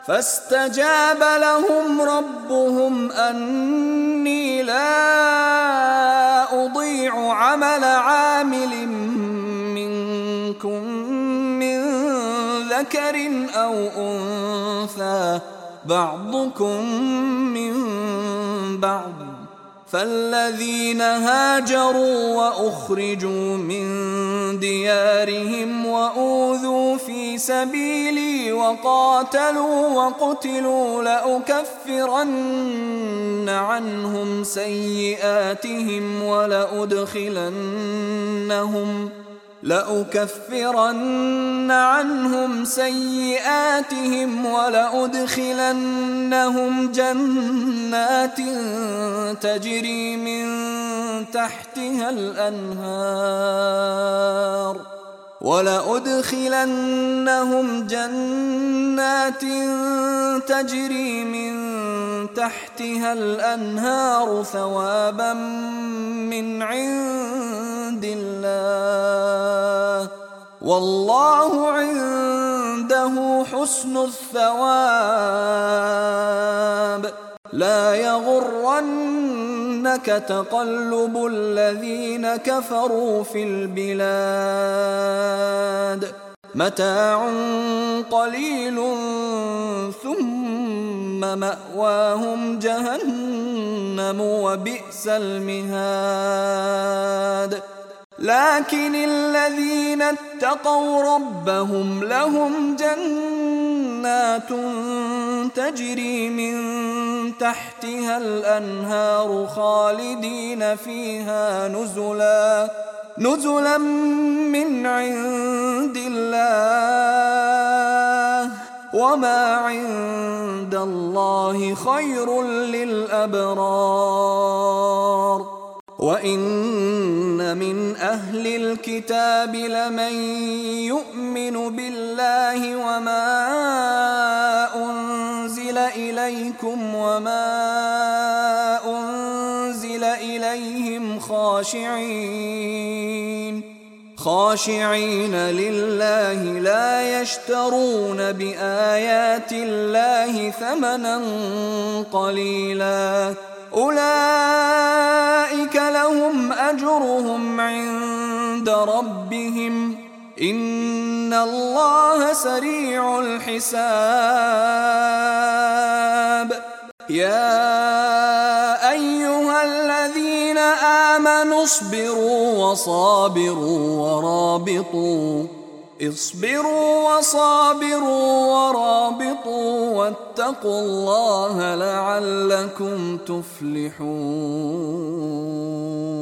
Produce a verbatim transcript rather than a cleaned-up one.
فاستجاب لهم ربهم أني لا أضيع عمل عامل منكم من ذكر أو أنثى بعضكم من بعض، فالذين هاجروا وأخرجوا من ديارهم وأوذوا في سبيلي وقاتلوا وقتلوا لأكفرن عنهم سيئاتهم ولأدخلنهم لأكفرن عنهم سيئاتهم ولأدخلنهم جنات تجري من تحتها الأنهار ولأدخلنهم جنات تجري من تحتها الأنهار ثوابا من عند الله والله عنده حسن الثواب. لا يغرنك تقلب الذين كفروا في البلاد، متاع قليل ثم مأواهم جهنم وبئس المهاد. لكن الذين اتقوا ربهم لهم جنات تجري من تحتها الأنهار خالدين فيها نزلا نزلا من عند الله وما عند الله خير للأبرار. وإن من أهل الكتاب لمن يؤمن بالله وما أنزل إليكم وما أنزل إليهم خاشعين خاشعين لله لا يشترون بآيات الله ثمنا قليلا، أولئك لهم أجرهم عند ربهم إن الله سريع الحساب. يا أيها الذين آمنوا اصبروا وصابروا ورابطوا اصبروا وصابروا ورابطوا واتقوا الله لعلكم تفلحون.